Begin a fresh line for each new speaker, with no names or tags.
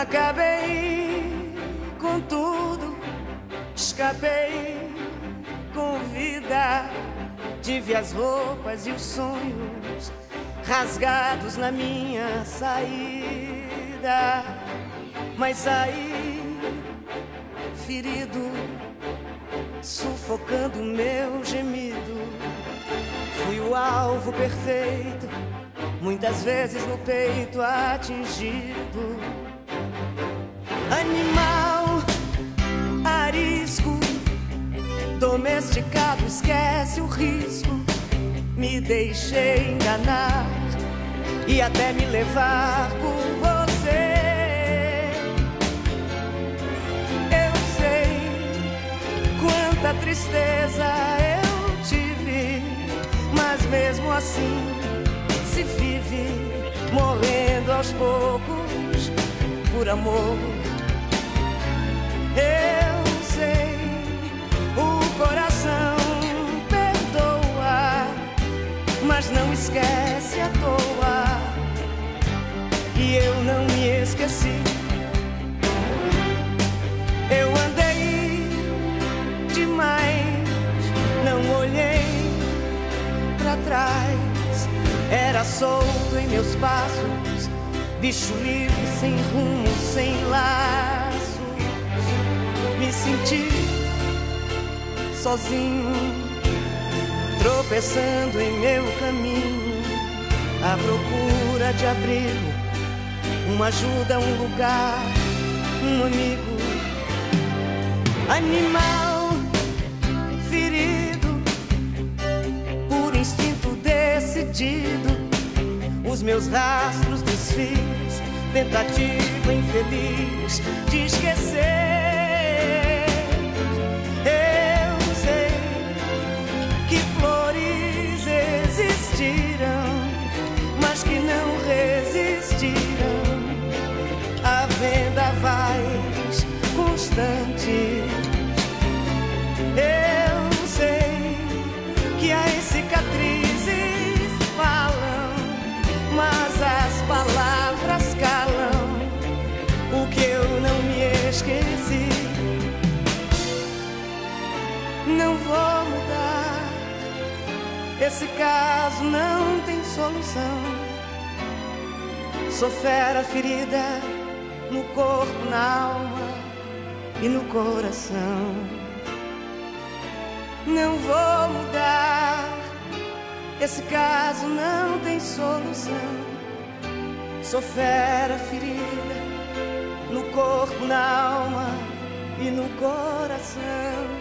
Acabei com tudo, escapei com vida. Tive as roupas e os sonhos rasgados na minha saída, mas saí ferido, sufocando meu gemido. Fui o alvo perfeito, muitas vezes no peito atingido. Animal arisco, domesticado, esquece o risco. Me deixei enganar e até me levar por você. Eu sei quanta tristeza eu tive, mas mesmo assim se vive morrendo aos poucos por amor. Eu sei, o coração perdoa, mas não esquece à toa. E eu não me esqueci. Eu andei demais, não olhei pra trás. Era solto em meus passos, bicho livre, sem rumo, sem laços. Me senti sozinho, tropeçando em meu caminho, à procura de abrigo, uma ajuda, um lugar, um amigo. Animal ferido, por instinto decidido, os meus rastros desfiz, tentativa infeliz de esquecer. Eu sei que flores existiram, mas que não resistiram a vendavais constantes. Eu sei que as cicatrizes falam, mas as palavras calam o que eu não me esqueci. Não vou mudar, esse caso não tem solução. Sou fera ferida no corpo, na alma e no coração. Não vou mudar, esse caso não tem solução. Sou fera ferida no corpo, na alma e no coração.